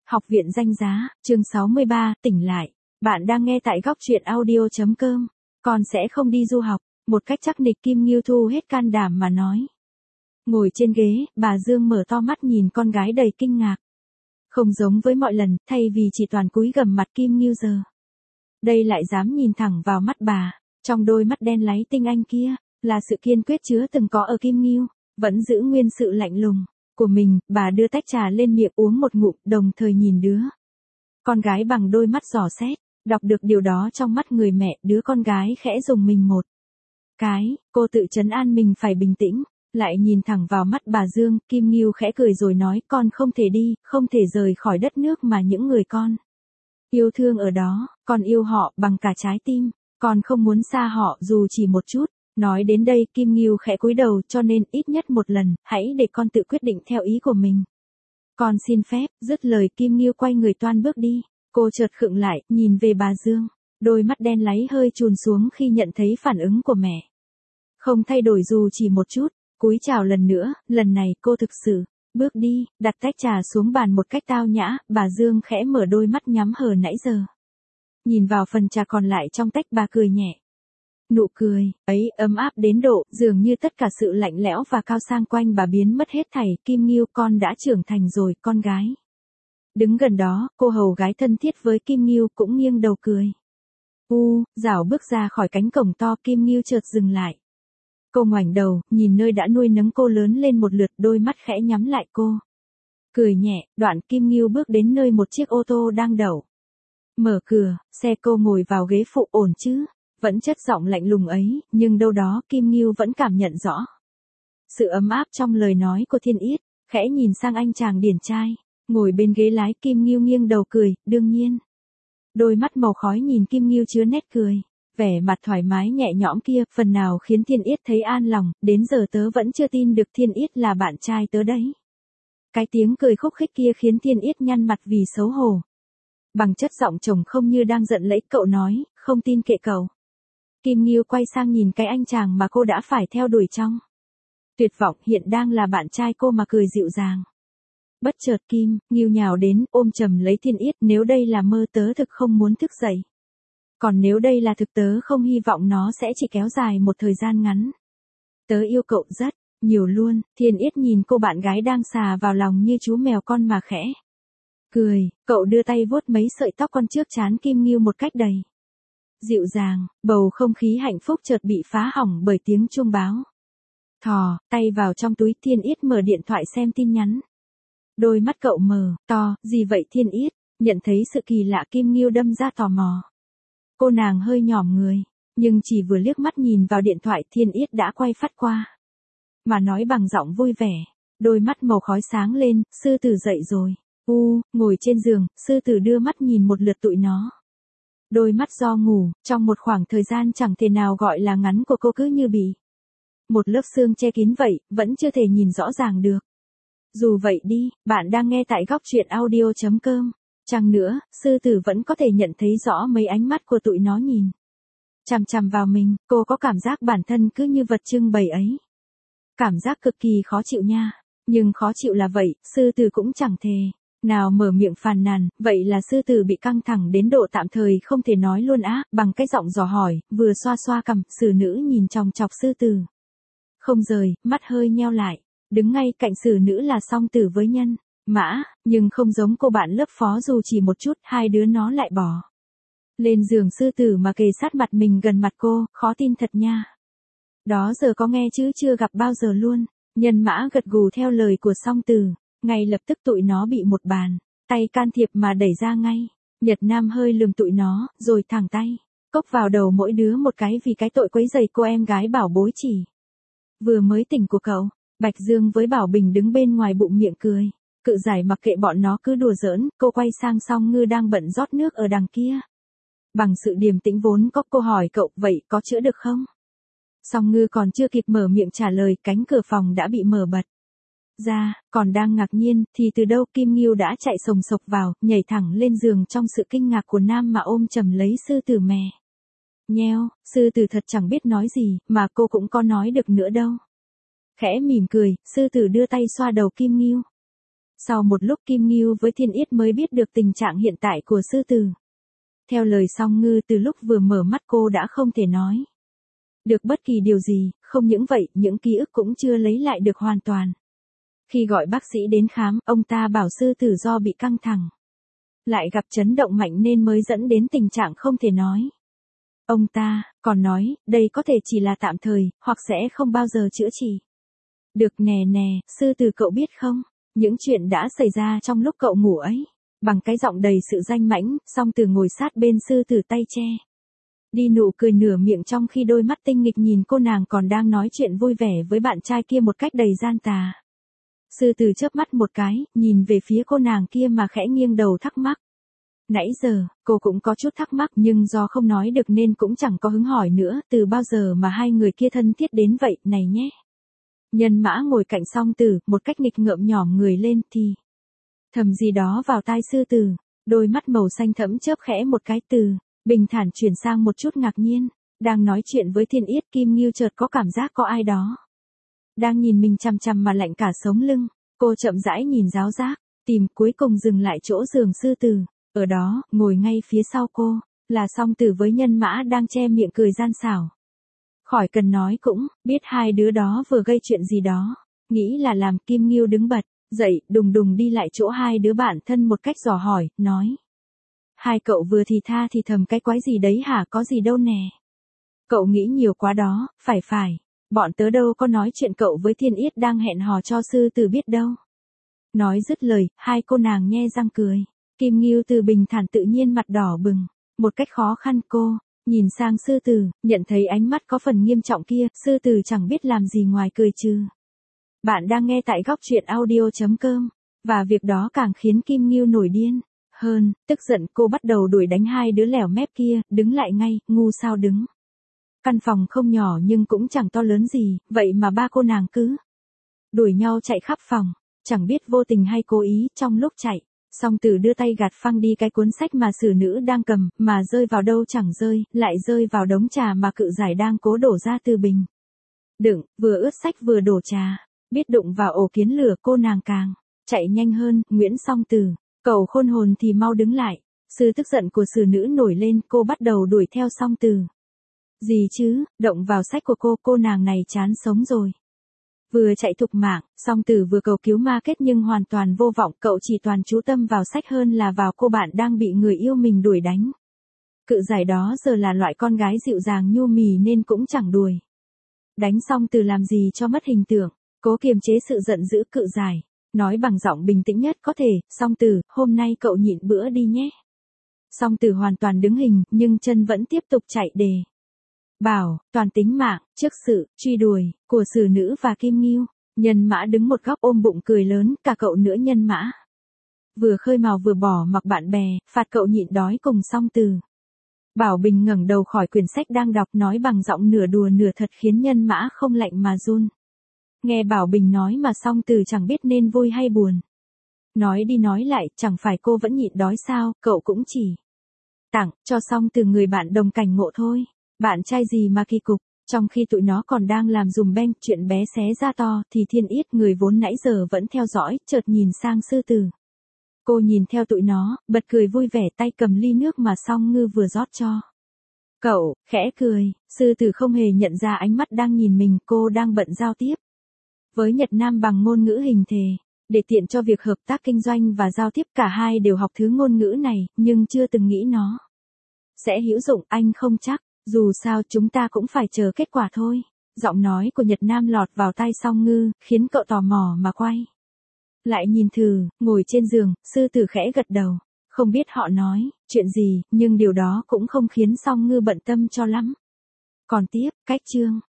Học viện danh giá, chương 63, tỉnh lại. Bạn đang nghe tại góc truyện audio.com. Con sẽ không đi du học, một cách chắc nịch Kim Ngưu thu hết can đảm mà nói. Ngồi trên ghế, bà Dương mở to mắt nhìn con gái đầy kinh ngạc. Không giống với mọi lần, thay vì chỉ toàn cúi gằm mặt Kim Ngưu giờ. Đây lại dám nhìn thẳng vào mắt bà, trong đôi mắt đen láy tinh anh kia, là sự kiên quyết chưa từng có ở Kim Ngưu, vẫn giữ nguyên sự lạnh lùng của mình. Bà đưa tách trà lên miệng uống một ngụm, đồng thời nhìn đứa con gái bằng đôi mắt dò xét, đọc được điều đó trong mắt người mẹ. Đứa con gái khẽ rùng mình một cái, cô tự trấn an mình phải bình tĩnh, lại nhìn thẳng vào mắt bà Dương. Kim Ngưu khẽ cười rồi nói, con không thể đi, không thể rời khỏi đất nước mà những người con yêu thương ở đó, con yêu họ bằng cả trái tim, con không muốn xa họ dù chỉ một chút. Nói đến đây Kim Ngưu khẽ cúi đầu, cho nên ít nhất một lần, hãy để con tự quyết định theo ý của mình. Con xin phép. Dứt lời Kim Ngưu quay người toan bước đi. Cô chợt khựng lại, nhìn về bà Dương. Đôi mắt đen láy hơi chùn xuống khi nhận thấy phản ứng của mẹ. Không thay đổi dù chỉ một chút, cúi chào lần nữa, lần này cô thực sự bước đi, đặt tách trà xuống bàn một cách tao nhã. Bà Dương khẽ mở đôi mắt nhắm hờ nãy giờ. Nhìn vào phần trà còn lại trong tách, bà cười nhẹ. Nụ cười ấy ấm áp đến độ dường như tất cả sự lạnh lẽo và cao sang quanh bà biến mất hết thảy. Kim Ngưu, con đã trưởng thành rồi, con gái. Đứng gần đó, cô hầu gái thân thiết với Kim Ngưu cũng nghiêng đầu cười. Dảo bước ra khỏi cánh cổng to. Kim Ngưu chợt dừng lại. Cô ngoảnh đầu, nhìn nơi đã nuôi nấng cô lớn lên một lượt, đôi mắt khẽ nhắm lại. Cô cười nhẹ, đoạn Kim Ngưu bước đến nơi một chiếc ô tô đang đậu. Mở cửa, xe cô ngồi vào ghế phụ. Ổn chứ? Vẫn chất giọng lạnh lùng ấy, nhưng đâu đó Kim Ngưu vẫn cảm nhận rõ sự ấm áp trong lời nói của Thiên Yết. Khẽ nhìn sang anh chàng điển trai ngồi bên ghế lái, Kim Ngưu nghiêng đầu cười, đương nhiên. Đôi mắt màu khói nhìn Kim Ngưu chứa nét cười, vẻ mặt thoải mái nhẹ nhõm kia, phần nào khiến Thiên Yết thấy an lòng. Đến giờ tớ vẫn chưa tin được Thiên Yết là bạn trai tớ đấy. Cái tiếng cười khúc khích kia khiến Thiên Yết nhăn mặt vì xấu hổ. Bằng chất giọng chồng không như đang giận lẫy, cậu nói, không tin kệ cậu. Kim Ngưu quay sang nhìn cái anh chàng mà cô đã phải theo đuổi trong tuyệt vọng, hiện đang là bạn trai cô, mà cười dịu dàng. Bất chợt Kim Ngưu nhào đến, ôm chầm lấy Thiên Yết. Nếu đây là mơ, tớ thực không muốn thức dậy. Còn nếu đây là thực, tớ không hy vọng nó sẽ chỉ kéo dài một thời gian ngắn. Tớ yêu cậu rất nhiều luôn. Thiên Yết nhìn cô bạn gái đang xà vào lòng như chú mèo con mà khẽ cười. Cậu đưa tay vuốt mấy sợi tóc con trước trán Kim Ngưu một cách đầy dịu dàng. Bầu không khí hạnh phúc chợt bị phá hỏng bởi tiếng chuông báo. Thò tay vào trong túi, Thiên Yết mở điện thoại xem tin nhắn. Đôi mắt cậu mở to, gì vậy Thiên Yết? Nhận thấy sự kỳ lạ, Kim Ngưu đâm ra tò mò. Cô nàng hơi nhỏm người, nhưng chỉ vừa liếc mắt nhìn vào điện thoại, Thiên Yết đã quay phát qua mà nói bằng giọng vui vẻ. Đôi mắt màu khói sáng lên, sư tử dậy rồi. Ngồi trên giường, sư tử đưa mắt nhìn một lượt tụi nó. Đôi mắt do ngủ, trong một khoảng thời gian chẳng thể nào gọi là ngắn của cô cứ như bị một lớp sương che kín vậy, vẫn chưa thể nhìn rõ ràng được. Dù vậy đi, bạn đang nghe tại góc truyện audio.com. Chăng nữa, sư tử vẫn có thể nhận thấy rõ mấy ánh mắt của tụi nó nhìn chằm chằm vào mình. Cô có cảm giác bản thân cứ như vật trưng bày ấy. Cảm giác cực kỳ khó chịu nha. Nhưng khó chịu là vậy, sư tử cũng chẳng thề nào mở miệng phàn nàn. Vậy là sư tử bị căng thẳng đến độ tạm thời không thể nói luôn á. Bằng cái giọng dò hỏi, vừa xoa xoa cằm, xử nữ nhìn chòng chọc sư tử không rời, mắt hơi nheo lại. Đứng ngay cạnh xử nữ là song tử với nhân mã, nhưng không giống cô bạn lớp phó dù chỉ một chút. Hai đứa nó lại bỏ lên giường sư tử mà kề sát mặt mình gần mặt cô. Khó tin thật nha. Đó giờ có nghe chứ chưa gặp bao giờ luôn. Nhân mã gật gù theo lời của song tử. Ngay lập tức tụi nó bị một bàn tay can thiệp mà đẩy ra ngay. Nhật Nam hơi lườm tụi nó, rồi thẳng tay cốc vào đầu mỗi đứa một cái vì cái tội quấy rầy cô em gái bảo bối chỉ vừa mới tỉnh của cậu. Bạch Dương với Bảo Bình đứng bên ngoài bụng miệng cười. Cự giải mặc kệ bọn nó cứ đùa giỡn. Cô quay sang Song Ngư đang bận rót nước ở đằng kia. Bằng sự điềm tĩnh vốn có, cô hỏi cậu, vậy có chữa được không? Song Ngư còn chưa kịp mở miệng trả lời, cánh cửa phòng đã bị mở bật ra. Còn đang ngạc nhiên, thì từ đâu Kim Ngưu đã chạy sồng sộc vào, nhảy thẳng lên giường trong sự kinh ngạc của nam mà ôm chầm lấy sư tử mè nheo. Sư tử thật chẳng biết nói gì, mà cô cũng có nói được nữa đâu. Khẽ mỉm cười, sư tử đưa tay xoa đầu Kim Ngưu. Sau một lúc Kim Ngưu với Thiên Yết mới biết được tình trạng hiện tại của sư tử. Theo lời Song Ngư từ lúc vừa mở mắt cô đã không thể nói được bất kỳ điều gì, không những vậy, những ký ức cũng chưa lấy lại được hoàn toàn. Khi gọi bác sĩ đến khám, ông ta bảo sư tử do bị căng thẳng, lại gặp chấn động mạnh nên mới dẫn đến tình trạng không thể nói. Ông ta còn nói, đây có thể chỉ là tạm thời, hoặc sẽ không bao giờ chữa trị. Được nè nè, sư tử cậu biết không, những chuyện đã xảy ra trong lúc cậu ngủ ấy. Bằng cái giọng đầy sự danh mãnh, Song Tử ngồi sát bên sư tử tay che đi nụ cười nửa miệng trong khi đôi mắt tinh nghịch nhìn cô nàng còn đang nói chuyện vui vẻ với bạn trai kia một cách đầy gian tà. Sư tử chớp mắt một cái, nhìn về phía cô nàng kia mà khẽ nghiêng đầu thắc mắc. Nãy giờ, cô cũng có chút thắc mắc nhưng do không nói được nên cũng chẳng có hứng hỏi nữa, từ bao giờ mà hai người kia thân thiết đến vậy, này nhé. Nhân Mã ngồi cạnh Song Tử, một cách nghịch ngợm nhỏm người lên thì thầm gì đó vào tai sư tử, đôi mắt màu xanh thẫm chớp khẽ một cái từ bình thản chuyển sang một chút ngạc nhiên. Đang nói chuyện với Thiên Yết, Kim Ngưu chợt có cảm giác có ai đó đang nhìn mình chằm chằm mà lạnh cả sống lưng. Cô chậm rãi nhìn giáo giác, tìm cuối cùng dừng lại chỗ giường sư tử. Ở đó, ngồi ngay phía sau cô, là Song Tử với Nhân Mã đang che miệng cười gian xảo. Khỏi cần nói cũng biết hai đứa đó vừa gây chuyện gì đó. Nghĩ là làm. Kim Ngưu đứng bật dậy, đùng đùng đi lại chỗ hai đứa bạn thân một cách dò hỏi, nói. Hai cậu vừa thì tha thì thầm cái quái gì đấy hả, có gì đâu nè. Cậu nghĩ nhiều quá đó, phải. Bọn tớ đâu có nói chuyện cậu với Thiên Yết đang hẹn hò cho sư tử biết đâu. Nói dứt lời, hai cô nàng nhe răng cười. Kim Ngưu từ bình thản tự nhiên mặt đỏ bừng. Một cách khó khăn cô nhìn sang sư tử, nhận thấy ánh mắt có phần nghiêm trọng kia, sư tử chẳng biết làm gì ngoài cười trừ. Bạn đang nghe tại góc truyện audio.com, và việc đó càng khiến Kim Ngưu nổi điên hơn, tức giận cô bắt đầu đuổi đánh hai đứa lẻo mép kia, đứng lại ngay, ngu sao đứng. Căn phòng không nhỏ nhưng cũng chẳng to lớn gì, vậy mà ba cô nàng cứ đuổi nhau chạy khắp phòng, chẳng biết vô tình hay cố ý. Trong lúc chạy, Song Tử đưa tay gạt phăng đi cái cuốn sách mà xử nữ đang cầm, mà rơi vào đâu chẳng rơi, lại rơi vào đống trà mà Cự Giải đang cố đổ ra từ bình đựng, vừa ướt sách vừa đổ trà. Biết đụng vào ổ kiến lửa, cô nàng càng chạy nhanh hơn. Nguyễn Song Tử, cậu khôn hồn thì mau đứng lại. Sự tức giận của xử nữ nổi lên, cô bắt đầu đuổi theo Song Tử. Gì chứ, động vào sách của cô nàng này chán sống rồi. Vừa chạy thục mạng, Song Tử vừa cầu cứu ma kết nhưng hoàn toàn vô vọng, cậu chỉ toàn chú tâm vào sách hơn là vào cô bạn đang bị người yêu mình đuổi đánh. Cự Giải đó giờ là loại con gái dịu dàng nhu mì nên cũng chẳng đuổi đánh Song Tử làm gì cho mất hình tượng. Cố kiềm chế sự giận dữ, Cự Giải nói bằng giọng bình tĩnh nhất có thể, Song Tử, hôm nay cậu nhịn bữa đi nhé. Song Tử hoàn toàn đứng hình, nhưng chân vẫn tiếp tục chạy để bảo toàn tính mạng trước sự truy đuổi của xử nữ và Kim Ngưu. Nhân Mã đứng một góc ôm bụng cười lớn, cả cậu nữa. Nhân Mã vừa khơi mào vừa bỏ mặc bạn bè, phạt cậu nhịn đói cùng Song Tử. Bảo Bình ngẩng đầu khỏi quyển sách đang đọc, nói bằng giọng nửa đùa nửa thật khiến Nhân Mã không lạnh mà run. Nghe Bảo Bình nói mà Song Tử chẳng biết nên vui hay buồn. Nói đi nói lại, chẳng phải cô vẫn nhịn đói sao, cậu cũng chỉ tặng cho Song Tử người bạn đồng cảnh ngộ thôi. Bạn trai gì mà kỳ cục. Trong khi tụi nó còn đang làm dùm beng, chuyện bé xé ra to, thì Thiên Yết, người vốn nãy giờ vẫn theo dõi, chợt nhìn sang sư tử. Cô nhìn theo tụi nó, bật cười vui vẻ, tay cầm ly nước mà Song Ngư vừa rót cho cậu, khẽ cười. Sư tử không hề nhận ra ánh mắt đang nhìn mình, cô đang bận giao tiếp với Nhật Nam bằng ngôn ngữ hình thể, để tiện cho việc hợp tác kinh doanh và giao tiếp. Cả hai đều học thứ ngôn ngữ này, nhưng chưa từng nghĩ nó sẽ hữu dụng. Anh không chắc, dù sao chúng ta cũng phải chờ kết quả thôi. Giọng nói của Nhật Nam lọt vào tai Song Ngư, khiến cậu tò mò mà quay lại nhìn thử. Ngồi trên giường, sư tử khẽ gật đầu. Không biết họ nói chuyện gì, nhưng điều đó cũng không khiến Song Ngư bận tâm cho lắm. Còn tiếp, cách chương